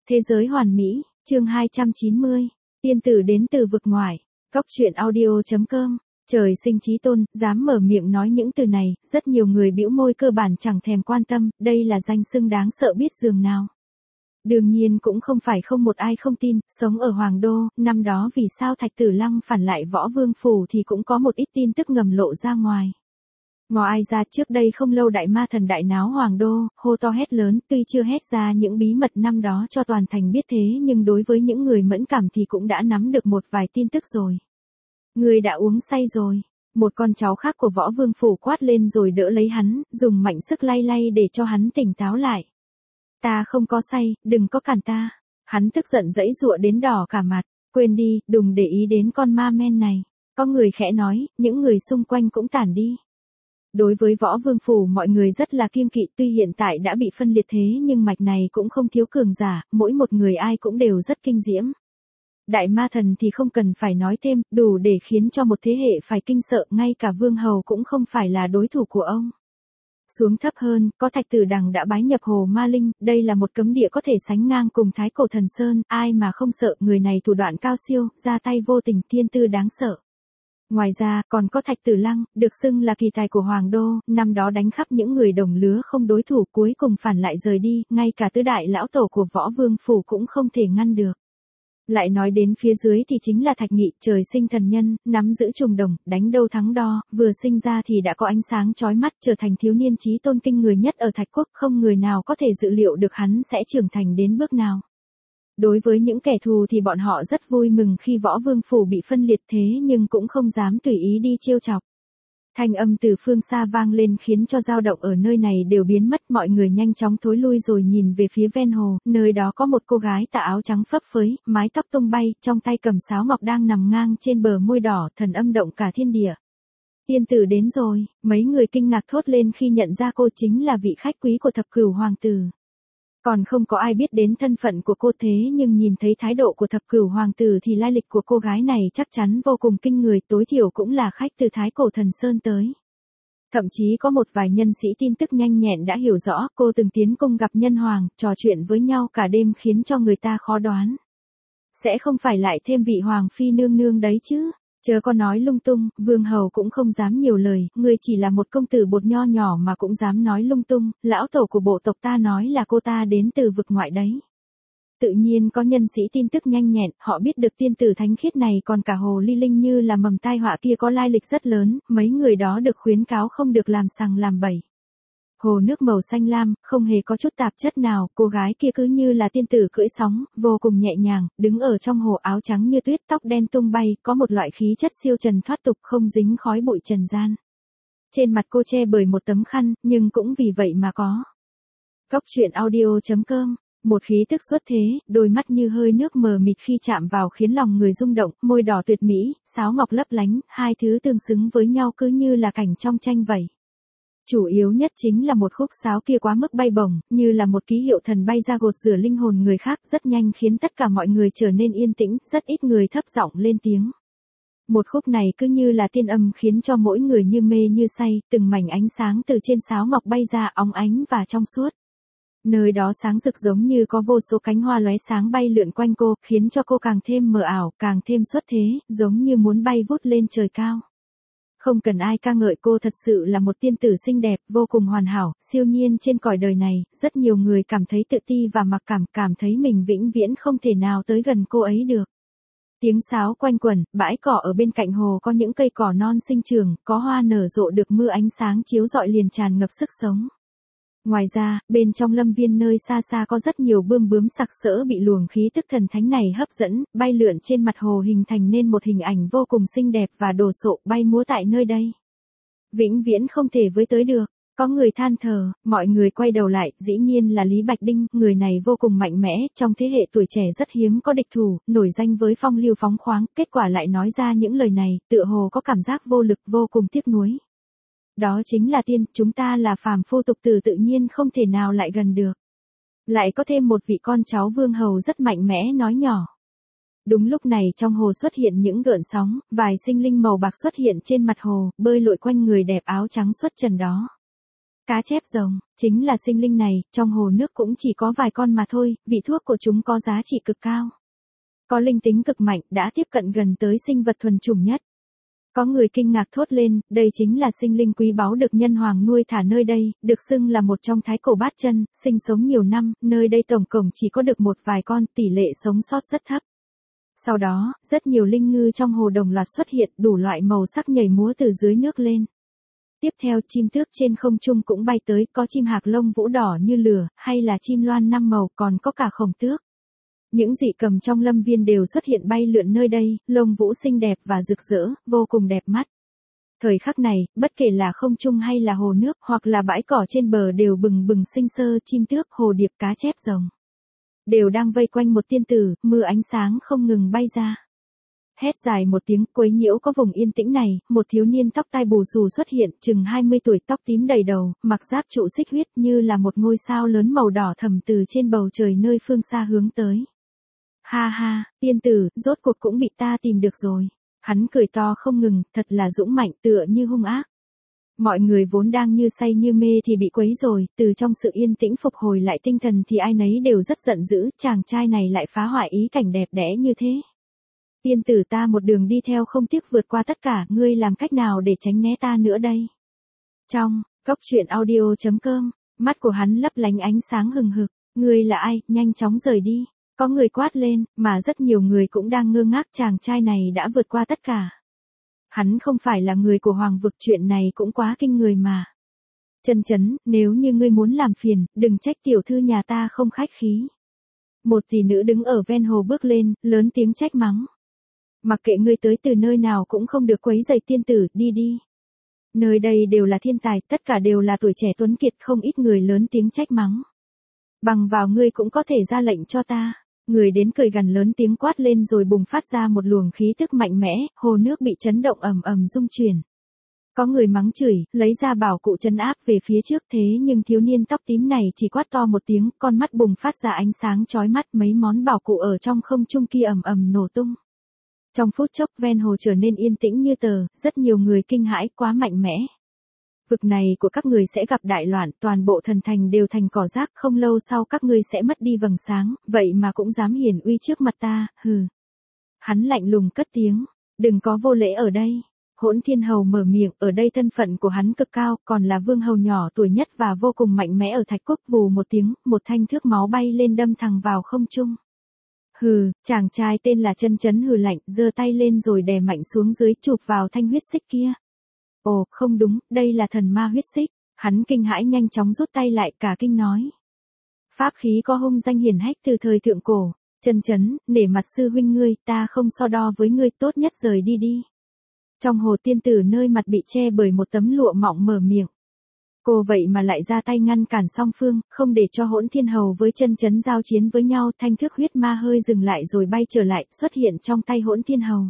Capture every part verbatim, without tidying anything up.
Thế giới hoàn mỹ, chương hai trăm chín mươi. Tiên tử đến từ vực ngoại. Góc truyện audio chấm com. Trời sinh chí tôn, dám mở miệng nói những từ này, rất nhiều người bĩu môi cơ bản chẳng thèm quan tâm, đây là danh xưng đáng sợ biết giường nào. Đương nhiên cũng không phải không một ai không tin, sống ở Hoàng Đô, năm đó vì sao Thạch Tử Lăng phản lại Võ Vương Phủ thì cũng có một ít tin tức ngầm lộ ra ngoài. Ngoài ra trước đây không lâu đại ma thần đại náo Hoàng Đô, hô to hét lớn, tuy chưa hét ra những bí mật năm đó cho toàn thành biết thế nhưng đối với những người mẫn cảm thì cũng đã nắm được một vài tin tức rồi. Người đã uống say rồi. Một con cháu khác của Võ Vương Phủ quát lên rồi đỡ lấy hắn, dùng mạnh sức lay lay để cho hắn tỉnh táo lại. Ta không có say, đừng có cản ta. Hắn tức giận giãy giụa đến đỏ cả mặt. Quên đi, đừng để ý đến con ma men này. Có người khẽ nói, những người xung quanh cũng tản đi. Đối với Võ Vương Phủ mọi người rất là kiêng kỵ, tuy hiện tại đã bị phân liệt thế nhưng mạch này cũng không thiếu cường giả, mỗi một người ai cũng đều rất kinh diễm. Đại ma thần thì không cần phải nói thêm, đủ để khiến cho một thế hệ phải kinh sợ, ngay cả vương hầu cũng không phải là đối thủ của ông. Xuống thấp hơn, có Thạch Tử Đằng đã bái nhập Hồ Ma Linh, đây là một cấm địa có thể sánh ngang cùng Thái Cổ Thần Sơn, ai mà không sợ, người này thủ đoạn cao siêu, ra tay vô tình, tiên tư đáng sợ. Ngoài ra, còn có Thạch Tử Lăng, được xưng là kỳ tài của Hoàng Đô, năm đó đánh khắp những người đồng lứa không đối thủ, cuối cùng phản lại rời đi, ngay cả tứ đại lão tổ của Võ Vương Phủ cũng không thể ngăn được. Lại nói đến phía dưới thì chính là Thạch Nghị, trời sinh thần nhân, nắm giữ trùng đồng, đánh đâu thắng đo, vừa sinh ra thì đã có ánh sáng chói mắt, trở thành thiếu niên chí tôn kinh người nhất ở Thạch Quốc, không người nào có thể dự liệu được hắn sẽ trưởng thành đến bước nào. Đối với những kẻ thù thì bọn họ rất vui mừng khi Võ Vương Phủ bị phân liệt thế nhưng cũng không dám tùy ý đi trêu chọc. Thanh âm từ phương xa vang lên khiến cho dao động ở nơi này đều biến mất, mọi người nhanh chóng thối lui rồi nhìn về phía ven hồ, nơi đó có một cô gái tà áo trắng phấp phới, mái tóc tung bay, trong tay cầm sáo ngọc đang nằm ngang trên bờ môi đỏ, thần âm động cả thiên địa. Tiên tử đến rồi, mấy người kinh ngạc thốt lên khi nhận ra cô chính là vị khách quý của thập cửu hoàng tử. Còn không có ai biết đến thân phận của cô thế nhưng nhìn thấy thái độ của thập cửu hoàng tử thì lai lịch của cô gái này chắc chắn vô cùng kinh người, tối thiểu cũng là khách từ Thái Cổ Thần Sơn tới. Thậm chí có một vài nhân sĩ tin tức nhanh nhẹn đã hiểu rõ cô từng tiến cung gặp nhân hoàng, trò chuyện với nhau cả đêm khiến cho người ta khó đoán. Sẽ không phải lại thêm vị hoàng phi nương nương đấy chứ? Chớ có nói lung tung, vương hầu cũng không dám nhiều lời, người chỉ là một công tử bột nho nhỏ mà cũng dám nói lung tung, lão tổ của bộ tộc ta nói là cô ta đến từ vực ngoại đấy. Tự nhiên có nhân sĩ tin tức nhanh nhẹn, họ biết được tiên tử thánh khiết này còn cả hồ ly linh như là mầm tai họa kia có lai lịch rất lớn, mấy người đó được khuyến cáo không được làm sằng làm bậy. Hồ nước màu xanh lam, không hề có chút tạp chất nào, cô gái kia cứ như là tiên tử cưỡi sóng, vô cùng nhẹ nhàng, đứng ở trong hồ, áo trắng như tuyết, tóc đen tung bay, có một loại khí chất siêu trần thoát tục không dính khói bụi trần gian. Trên mặt cô che bởi một tấm khăn, nhưng cũng vì vậy mà có. Góc truyện audio chấm com. Một khí tức xuất thế, đôi mắt như hơi nước mờ mịt khi chạm vào khiến lòng người rung động, môi đỏ tuyệt mỹ, sáo ngọc lấp lánh, hai thứ tương xứng với nhau cứ như là cảnh trong tranh vậy. Chủ yếu nhất chính là một khúc sáo kia quá mức bay bổng, như là một ký hiệu thần bay ra gột rửa linh hồn người khác, rất nhanh khiến tất cả mọi người trở nên yên tĩnh, rất ít người thấp giọng lên tiếng. Một khúc này cứ như là tiên âm khiến cho mỗi người như mê như say, từng mảnh ánh sáng từ trên sáo ngọc bay ra óng ánh và trong suốt. Nơi đó sáng rực giống như có vô số cánh hoa lóe sáng bay lượn quanh cô, khiến cho cô càng thêm mờ ảo, càng thêm xuất thế, giống như muốn bay vút lên trời cao. Không cần ai ca ngợi cô thật sự là một tiên tử xinh đẹp, vô cùng hoàn hảo, siêu nhiên trên cõi đời này, rất nhiều người cảm thấy tự ti và mặc cảm, cảm thấy mình vĩnh viễn không thể nào tới gần cô ấy được. Tiếng sáo quanh quẩn, bãi cỏ ở bên cạnh hồ có những cây cỏ non sinh trưởng, có hoa nở rộ được mưa ánh sáng chiếu rọi liền tràn ngập sức sống. Ngoài ra, bên trong lâm viên nơi xa xa có rất nhiều bươm bướm sặc sỡ bị luồng khí tức thần thánh này hấp dẫn, bay lượn trên mặt hồ hình thành nên một hình ảnh vô cùng xinh đẹp và đồ sộ bay múa tại nơi đây. Vĩnh viễn không thể với tới được. Có người than thở, mọi người quay đầu lại, dĩ nhiên là Lý Bạch Đinh, người này vô cùng mạnh mẽ, trong thế hệ tuổi trẻ rất hiếm có địch thủ, nổi danh với phong lưu phóng khoáng, kết quả lại nói ra những lời này, tựa hồ có cảm giác vô lực vô cùng tiếc nuối. Đó chính là tiên, chúng ta là phàm phu tục tử tự nhiên không thể nào lại gần được. Lại có thêm một vị con cháu vương hầu rất mạnh mẽ nói nhỏ. Đúng lúc này trong hồ xuất hiện những gợn sóng, vài sinh linh màu bạc xuất hiện trên mặt hồ, bơi lội quanh người đẹp áo trắng xuất trần đó. Cá chép rồng, chính là sinh linh này, trong hồ nước cũng chỉ có vài con mà thôi, vị thuốc của chúng có giá trị cực cao. Có linh tính cực mạnh, đã tiếp cận gần tới sinh vật thuần chủng nhất. Có người kinh ngạc thốt lên, đây chính là sinh linh quý báu được nhân hoàng nuôi thả nơi đây, được xưng là một trong thái cổ bát chân, sinh sống nhiều năm, nơi đây tổng cộng chỉ có được một vài con, tỷ lệ sống sót rất thấp. Sau đó, rất nhiều linh ngư trong hồ đồng loạt xuất hiện, đủ loại màu sắc nhảy múa từ dưới nước lên. Tiếp theo chim tước trên không trung cũng bay tới, có chim hạc lông vũ đỏ như lửa, hay là chim loan năm màu, còn có cả khổng tước. Những dị cầm trong lâm viên đều xuất hiện bay lượn nơi đây, lông vũ xinh đẹp và rực rỡ, vô cùng đẹp mắt. Thời khắc này, bất kể là không trung hay là hồ nước, hoặc là bãi cỏ trên bờ đều bừng bừng sinh sơ, chim tước, hồ điệp, cá chép rồng. Đều đang vây quanh một tiên tử, mưa ánh sáng không ngừng bay ra. Hét dài một tiếng, quấy nhiễu có vùng yên tĩnh này, một thiếu niên tóc tai bù xù xuất hiện, chừng hai mươi tuổi, tóc tím đầy đầu, mặc giáp trụ xích huyết như là một ngôi sao lớn màu đỏ thẫm từ trên bầu trời nơi phương xa hướng tới. Ha ha, tiên tử, rốt cuộc cũng bị ta tìm được rồi. Hắn cười to không ngừng, thật là dũng mạnh, tựa như hung ác. Mọi người vốn đang như say như mê thì bị quấy rồi, từ trong sự yên tĩnh phục hồi lại tinh thần thì ai nấy đều rất giận dữ, chàng trai này lại phá hoại ý cảnh đẹp đẽ như thế. Tiên tử ta một đường đi theo không tiếc vượt qua tất cả, ngươi làm cách nào để tránh né ta nữa đây? Trong, Cốc truyện audio chấm com, mắt của hắn lấp lánh ánh sáng hừng hực, ngươi là ai, nhanh chóng rời đi. Có người quát lên, mà rất nhiều người cũng đang ngơ ngác chàng trai này đã vượt qua tất cả. Hắn không phải là người của hoàng vực, chuyện này cũng quá kinh người mà. Chân chấn, nếu như ngươi muốn làm phiền, đừng trách tiểu thư nhà ta không khách khí. Một tỷ nữ đứng ở ven hồ bước lên, lớn tiếng trách mắng. Mặc kệ ngươi tới từ nơi nào cũng không được quấy rầy tiên tử, đi đi. Nơi đây đều là thiên tài, tất cả đều là tuổi trẻ tuấn kiệt, không ít người lớn tiếng trách mắng. Bằng vào ngươi cũng có thể ra lệnh cho ta. Người đến cười gằn lớn tiếng quát lên rồi bùng phát ra một luồng khí tức mạnh mẽ, hồ nước bị chấn động ầm ầm rung chuyển. Có người mắng chửi, lấy ra bảo cụ trấn áp về phía trước, thế nhưng thiếu niên tóc tím này chỉ quát to một tiếng, con mắt bùng phát ra ánh sáng chói mắt, mấy món bảo cụ ở trong không trung kia ầm ầm nổ tung. Trong phút chốc ven hồ trở nên yên tĩnh như tờ, rất nhiều người kinh hãi, quá mạnh mẽ. Vực này của các người sẽ gặp đại loạn, toàn bộ thần thành đều thành cỏ rác, không lâu sau các ngươi sẽ mất đi vầng sáng, vậy mà cũng dám hiển uy trước mặt ta, hừ. Hắn lạnh lùng cất tiếng, đừng có vô lễ ở đây. Hỗn Thiên Hầu mở miệng, ở đây thân phận của hắn cực cao, còn là vương hầu nhỏ tuổi nhất và vô cùng mạnh mẽ ở Thạch Quốc. Vù một tiếng, một thanh thước máu bay lên đâm thẳng vào không trung. Hừ, chàng trai tên là Chân Chấn hừ lạnh, giơ tay lên rồi đè mạnh xuống dưới, chụp vào thanh huyết xích kia. Ồ, không đúng, đây là thần ma huyết xích. Hắn kinh hãi nhanh chóng rút tay lại, cả kinh nói. Pháp khí có hung danh hiển hách từ thời thượng cổ. Chân Chấn, nể mặt sư huynh ngươi, ta không so đo với ngươi, tốt nhất rời đi đi. Trong hồ tiên tử nơi mặt bị che bởi một tấm lụa mỏng mở miệng. Cô vậy mà lại ra tay ngăn cản song phương, không để cho Hỗn Thiên Hầu với Chân Chấn giao chiến với nhau. Thanh thước huyết ma hơi dừng lại rồi bay trở lại, xuất hiện trong tay Hỗn Thiên Hầu.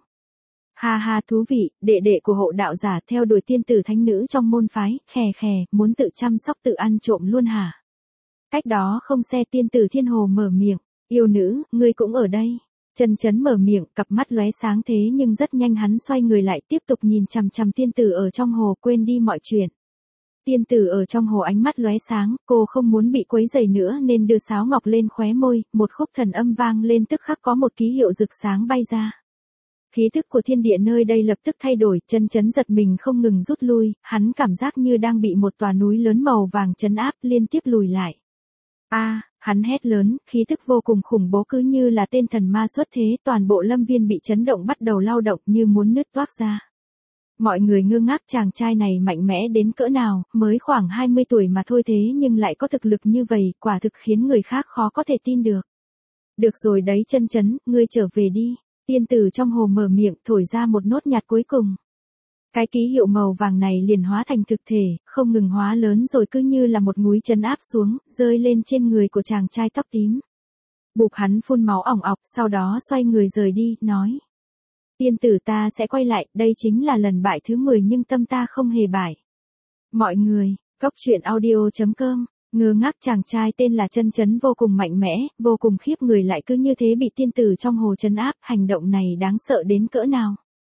Ha ha, thú vị, đệ đệ của hộ đạo giả theo đuổi tiên tử thánh nữ trong môn phái, khè khè, muốn tự chăm sóc tự ăn trộm luôn hả? Cách đó không xe tiên tử Thiên Hồ mở miệng, yêu nữ, ngươi cũng ở đây. Chân Chấn mở miệng, cặp mắt lóe sáng thế nhưng rất nhanh hắn xoay người lại tiếp tục nhìn chằm chằm tiên tử ở trong hồ, quên đi mọi chuyện. Tiên tử ở trong hồ ánh mắt lóe sáng, cô không muốn bị quấy rầy nữa nên đưa sáo ngọc lên khóe môi, một khúc thần âm vang lên tức khắc có một ký hiệu rực sáng bay ra. Khí thức của thiên địa nơi đây lập tức thay đổi, Chân Chấn giật mình không ngừng rút lui, hắn cảm giác như đang bị một tòa núi lớn màu vàng trấn áp, liên tiếp lùi lại. A, à, hắn hét lớn, khí thức vô cùng khủng bố cứ như là tên thần ma xuất thế, toàn bộ lâm viên bị chấn động bắt đầu lao động như muốn nứt toác ra. Mọi người ngơ ngác, chàng trai này mạnh mẽ đến cỡ nào, mới khoảng hai mươi tuổi mà thôi thế nhưng lại có thực lực như vậy, quả thực khiến người khác khó có thể tin được. Được rồi đấy Chân Chấn, ngươi trở về đi. Tiên tử trong hồ mở miệng, thổi ra một nốt nhạc cuối cùng. Cái ký hiệu màu vàng này liền hóa thành thực thể, không ngừng hóa lớn rồi cứ như là một núi trấn áp xuống, rơi lên trên người của chàng trai tóc tím. Bụp hắn phun máu ỏng ọc, sau đó xoay người rời đi, nói. Tiên tử ta sẽ quay lại, đây chính là lần bại thứ mười nhưng tâm ta không hề bại. Mọi người, Cốc truyện audio chấm com. Ngơ ngác chàng trai tên là Chân Chấn vô cùng mạnh mẽ, vô cùng khiếp người lại cứ như thế bị tiên tử trong hồ trấn áp, hành động này đáng sợ đến cỡ nào.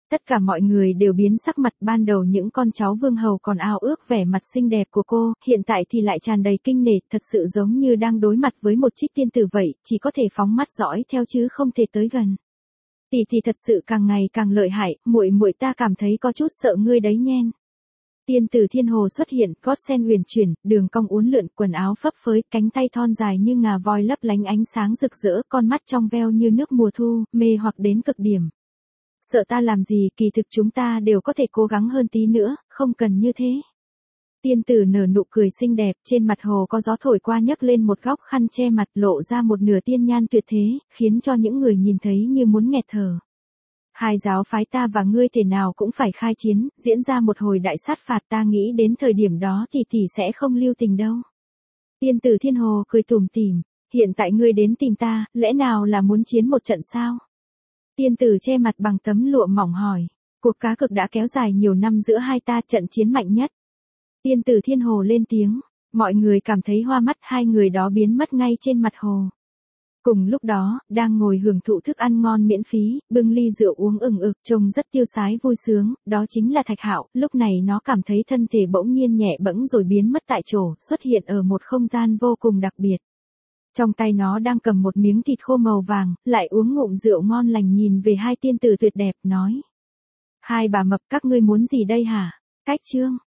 Tất cả mọi người đều biến sắc mặt, ban đầu những con cháu vương hầu còn ao ước vẻ mặt xinh đẹp của cô, hiện tại thì lại tràn đầy kinh nể, thật sự giống như đang đối mặt với một trích tiên tử vậy, chỉ có thể phóng mắt dõi theo chứ không thể tới gần. Tỷ tỷ thật sự càng ngày càng lợi hại, muội muội ta cảm thấy có chút sợ ngươi đấy nhen. Tiên tử Thiên Hồ xuất hiện, gót sen uyển chuyển, đường cong uốn lượn, quần áo phấp phới, cánh tay thon dài như ngà voi lấp lánh ánh sáng rực rỡ, con mắt trong veo như nước mùa thu, mê hoặc đến cực điểm. Sợ ta làm gì, kỳ thực chúng ta đều có thể cố gắng hơn tí nữa, không cần như thế. Tiên tử nở nụ cười xinh đẹp, trên mặt hồ có gió thổi qua nhấc lên một góc khăn che mặt, lộ ra một nửa tiên nhan tuyệt thế, khiến cho những người nhìn thấy như muốn nghẹt thở. Hai giáo phái ta và ngươi thể nào cũng phải khai chiến, diễn ra một hồi đại sát phạt, ta nghĩ đến thời điểm đó thì tỷ sẽ không lưu tình đâu. Tiên tử Thiên Hồ cười tủm tỉm, hiện tại ngươi đến tìm ta, lẽ nào là muốn chiến một trận sao? Tiên tử che mặt bằng tấm lụa mỏng hỏi, cuộc cá cược đã kéo dài nhiều năm giữa hai ta, trận chiến mạnh nhất. Tiên tử Thiên Hồ lên tiếng, mọi người cảm thấy hoa mắt, hai người đó biến mất ngay trên mặt hồ. Cùng lúc đó, đang ngồi hưởng thụ thức ăn ngon miễn phí, bưng ly rượu uống ừng ực, trông rất tiêu sái vui sướng, đó chính là Thạch Hạo. Lúc này nó cảm thấy thân thể bỗng nhiên nhẹ bẫng rồi biến mất tại chỗ, xuất hiện ở một không gian vô cùng đặc biệt. Trong tay nó đang cầm một miếng thịt khô màu vàng, lại uống ngụm rượu ngon lành, nhìn về hai tiên tử tuyệt đẹp, nói. Hai bà mập, các ngươi muốn gì đây hả? Cách chương.